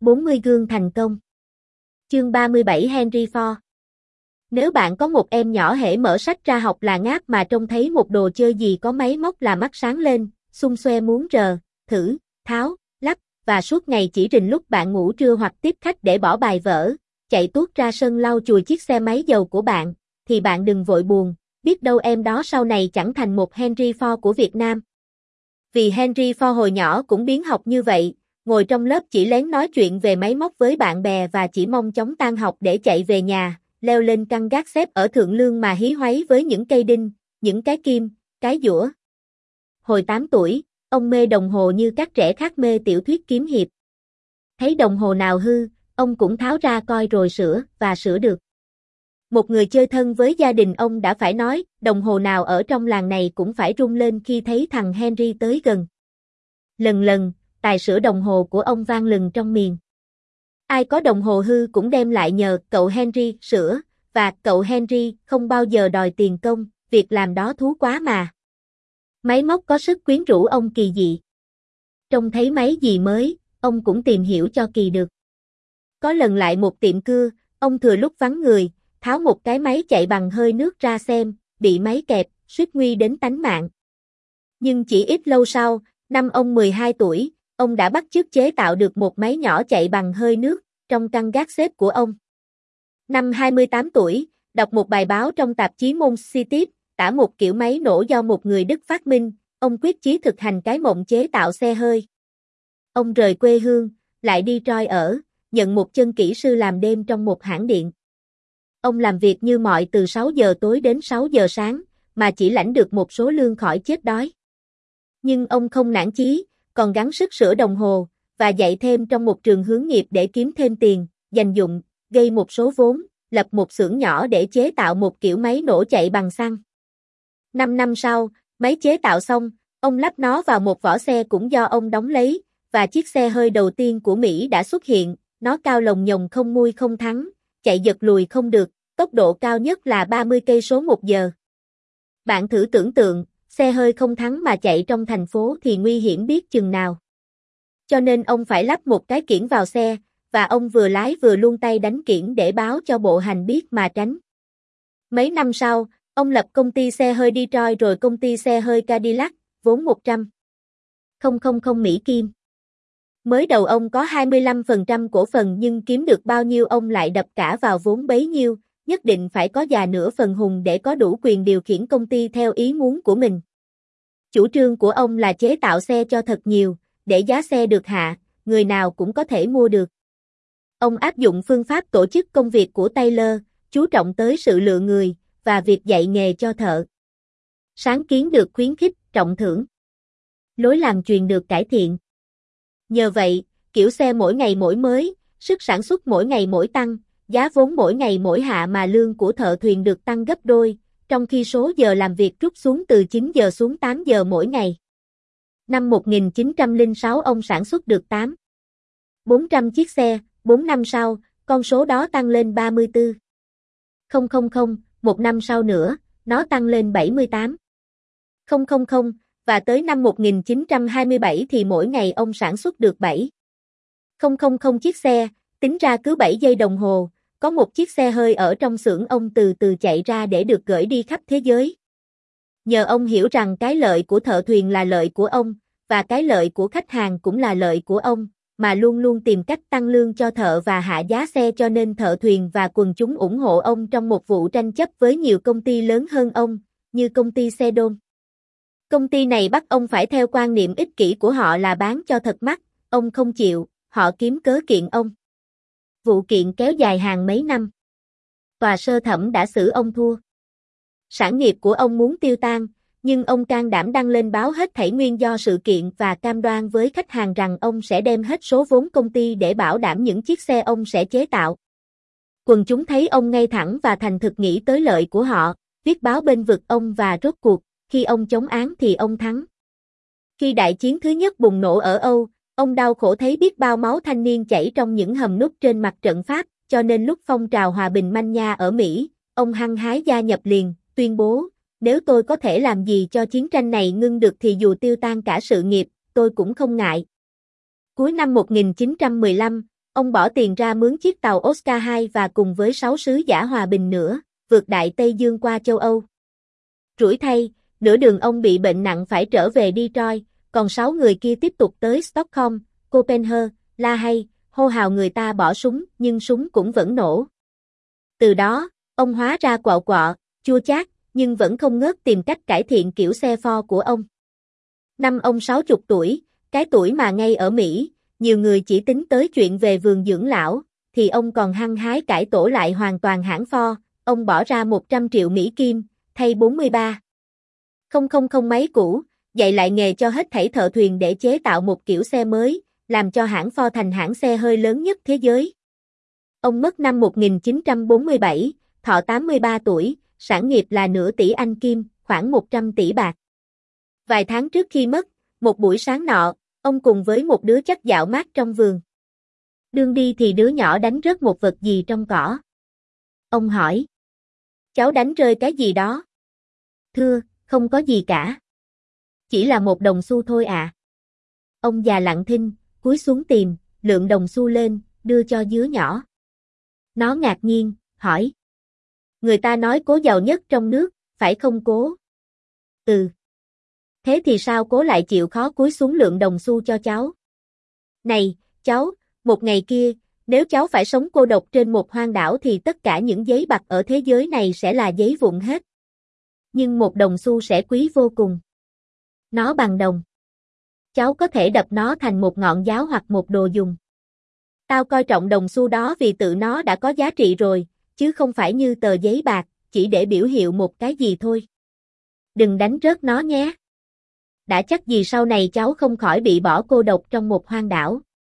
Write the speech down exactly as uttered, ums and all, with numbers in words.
bốn mươi gương thành công. Chương ba mươi bảy Henry Ford. Nếu bạn có một em nhỏ hễ mở sách ra học là ngáp mà trông thấy một đồ chơi gì có máy móc là mắt sáng lên, xung xoe muốn rờ, thử, tháo, lắp, và suốt ngày chỉ rình lúc bạn ngủ trưa hoặc tiếp khách để bỏ bài vở, chạy tuốt ra sân lau chùi chiếc xe máy dầu của bạn, thì bạn đừng vội buồn, biết đâu em đó sau này chẳng thành một Henry Ford của Việt Nam. Vì Henry Ford hồi nhỏ cũng biếng học như vậy, ngồi trong lớp chỉ lén nói chuyện về máy móc với bạn bè và chỉ mong chóng tan học để chạy về nhà, leo lên căn gác xếp ở thượng lương mà hí hoáy với những cây đinh, những cái kim, cái giũa. Hồi tám tuổi, ông mê đồng hồ như các trẻ khác mê tiểu thuyết kiếm hiệp. Thấy đồng hồ nào hư, ông cũng tháo ra coi rồi sửa, và sửa được. Một người chơi thân với gia đình ông đã phải nói, đồng hồ nào ở trong làng này cũng phải rung lên khi thấy thằng Henry tới gần. Lần lần, tài sửa đồng hồ của ông vang lừng trong miền. Ai có đồng hồ hư cũng đem lại nhờ cậu Henry sửa, và cậu Henry không bao giờ đòi tiền công, việc làm đó thú quá mà. Máy móc có sức quyến rũ ông kỳ dị. Trông thấy máy gì mới, ông cũng tìm hiểu cho kỳ được. Có lần lại một tiệm cưa, ông thừa lúc vắng người, tháo một cái máy chạy bằng hơi nước ra xem, bị máy kẹp, suýt nguy đến tánh mạng. Nhưng chỉ ít lâu sau, năm ông mười hai tuổi, ông đã bắt chước chế tạo được một máy nhỏ chạy bằng hơi nước, trong căn gác xếp của ông. Năm hai mươi tám tuổi, đọc một bài báo trong tạp chí Motor tả một kiểu máy nổ do một người Đức phát minh, ông quyết chí thực hành cái mộng chế tạo xe hơi. Ông rời quê hương, lại đi Detroit ở, nhận một chân kỹ sư làm đêm trong một hãng điện. Ông làm việc như mọi từ sáu giờ tối đến sáu giờ sáng, mà chỉ lãnh được một số lương khỏi chết đói. Nhưng ông không nản chí, còn gắng sức sửa đồng hồ, và dạy thêm trong một trường hướng nghiệp để kiếm thêm tiền, dành dụm, gây một số vốn, lập một xưởng nhỏ để chế tạo một kiểu máy nổ chạy bằng xăng. Năm năm sau, máy chế tạo xong, ông lắp nó vào một vỏ xe cũng do ông đóng lấy, và chiếc xe hơi đầu tiên của Mỹ đã xuất hiện, nó cao lồng nhồng không nguôi không thắng, chạy giật lùi không được, tốc độ cao nhất là ba mươi cây số một giờ. Bạn thử tưởng tượng, xe hơi không thắng mà chạy trong thành phố thì nguy hiểm biết chừng nào. Cho nên ông phải lắp một cái kiển vào xe, và ông vừa lái vừa luôn tay đánh kiển để báo cho bộ hành biết mà tránh. Mấy năm sau, ông lập công ty xe hơi Detroit rồi công ty xe hơi Cadillac, vốn một trăm nghìn Mỹ Kim. Mới đầu ông có hai mươi lăm phần trăm cổ phần nhưng kiếm được bao nhiêu ông lại đập cả vào vốn bấy nhiêu, nhất định phải có già nửa phần hùng để có đủ quyền điều khiển công ty theo ý muốn của mình. Chủ trương của ông là chế tạo xe cho thật nhiều, để giá xe được hạ, người nào cũng có thể mua được. Ông áp dụng phương pháp tổ chức công việc của Taylor, chú trọng tới sự lựa người, và việc dạy nghề cho thợ. Sáng kiến được khuyến khích, trọng thưởng. Lối làm truyền được cải thiện. Nhờ vậy, kiểu xe mỗi ngày mỗi mới, sức sản xuất mỗi ngày mỗi tăng, giá vốn mỗi ngày mỗi hạ mà lương của thợ thuyền được tăng gấp đôi, trong khi số giờ làm việc rút xuống từ chín giờ xuống tám giờ mỗi ngày. Năm một nghìn chín trăm lẻ sáu ông sản xuất được tám nghìn bốn trăm chiếc xe, bốn năm sau, con số đó tăng lên ba mươi tư nghìn, một năm sau nữa, nó tăng lên bảy mươi tám nghìn, và tới năm một nghìn chín trăm hai mươi bảy thì mỗi ngày ông sản xuất được bảy nghìn chiếc xe, tính ra cứ bảy giây đồng hồ, có một chiếc xe hơi ở trong xưởng ông từ từ chạy ra để được gửi đi khắp thế giới. Nhờ ông hiểu rằng cái lợi của thợ thuyền là lợi của ông, và cái lợi của khách hàng cũng là lợi của ông, mà luôn luôn tìm cách tăng lương cho thợ và hạ giá xe cho nên thợ thuyền và quần chúng ủng hộ ông trong một vụ tranh chấp với nhiều công ty lớn hơn ông, như công ty xe đôn. Công ty này bắt ông phải theo quan niệm ích kỷ của họ là bán cho thật mắc, ông không chịu, họ kiếm cớ kiện ông. Vụ kiện kéo dài hàng mấy năm. Tòa sơ thẩm đã xử ông thua. Sản nghiệp của ông muốn tiêu tan, nhưng ông can đảm đăng lên báo hết thảy nguyên do sự kiện và cam đoan với khách hàng rằng ông sẽ đem hết số vốn công ty để bảo đảm những chiếc xe ông sẽ chế tạo. Quần chúng thấy ông ngay thẳng và thành thực nghĩ tới lợi của họ, viết báo bênh vực ông và rốt cuộc, khi ông chống án thì ông thắng. Khi đại chiến thứ nhất bùng nổ ở Âu, ông đau khổ thấy biết bao máu thanh niên chảy trong những hầm nút trên mặt trận Pháp, cho nên lúc phong trào hòa bình manh nha ở Mỹ, ông hăng hái gia nhập liền, tuyên bố, nếu tôi có thể làm gì cho chiến tranh này ngưng được thì dù tiêu tan cả sự nghiệp, tôi cũng không ngại. Cuối năm một nghìn chín trăm mười lăm, Ông bỏ tiền ra mướn chiếc tàu Oscar hai và cùng với sáu sứ giả hòa bình nữa, vượt Đại Tây Dương qua châu Âu. Rủi thay, nửa đường ông bị bệnh nặng phải trở về Detroit, còn sáu người kia tiếp tục tới Stockholm, Copenhagen, La Hay, hô hào người ta bỏ súng, nhưng súng cũng vẫn nổ. Từ đó, ông hóa ra quạo quọ, chua chát, nhưng vẫn không ngớt tìm cách cải thiện kiểu xe Ford của ông. Năm ông sáu mươi tuổi, cái tuổi mà ngay ở Mỹ, nhiều người chỉ tính tới chuyện về vườn dưỡng lão, thì ông còn hăng hái cải tổ lại hoàn toàn hãng Ford, ông bỏ ra một trăm triệu Mỹ Kim, thay bốn mươi ba không không không máy cũ, dạy lại nghề cho hết thảy thợ thuyền để chế tạo một kiểu xe mới, làm cho hãng Ford thành hãng xe hơi lớn nhất thế giới. Ông mất năm một nghìn chín trăm bốn mươi bảy, thọ tám mươi ba tuổi, sản nghiệp là nửa tỷ Anh Kim, khoảng một trăm tỷ bạc. Vài tháng trước khi mất, một buổi sáng nọ, ông cùng với một đứa chắc dạo mát trong vườn. Đương đi thì đứa nhỏ đánh rớt một vật gì trong cỏ. Ông hỏi. Cháu đánh rơi cái gì đó? Thưa, không có gì cả. Chỉ là một đồng xu thôi à. Ông già lặng thinh, cúi xuống tìm, lượm đồng xu lên, đưa cho đứa nhỏ. Nó ngạc nhiên, hỏi. Người ta nói Cố giàu nhất trong nước, phải không Cố? Ừ. Thế thì sao Cố lại chịu khó cúi xuống lượm đồng xu cho cháu? Này, cháu, một ngày kia, nếu cháu phải sống cô độc trên một hoang đảo thì tất cả những giấy bạc ở thế giới này sẽ là giấy vụn hết. Nhưng một đồng xu sẽ quý vô cùng. Nó bằng đồng. Cháu có thể đập nó thành một ngọn giáo hoặc một đồ dùng. Tao coi trọng đồng xu đó vì tự nó đã có giá trị rồi, chứ không phải như tờ giấy bạc, chỉ để biểu hiệu một cái gì thôi. Đừng đánh rớt nó nhé. Đã chắc gì sau này cháu không khỏi bị bỏ cô độc trong một hoang đảo.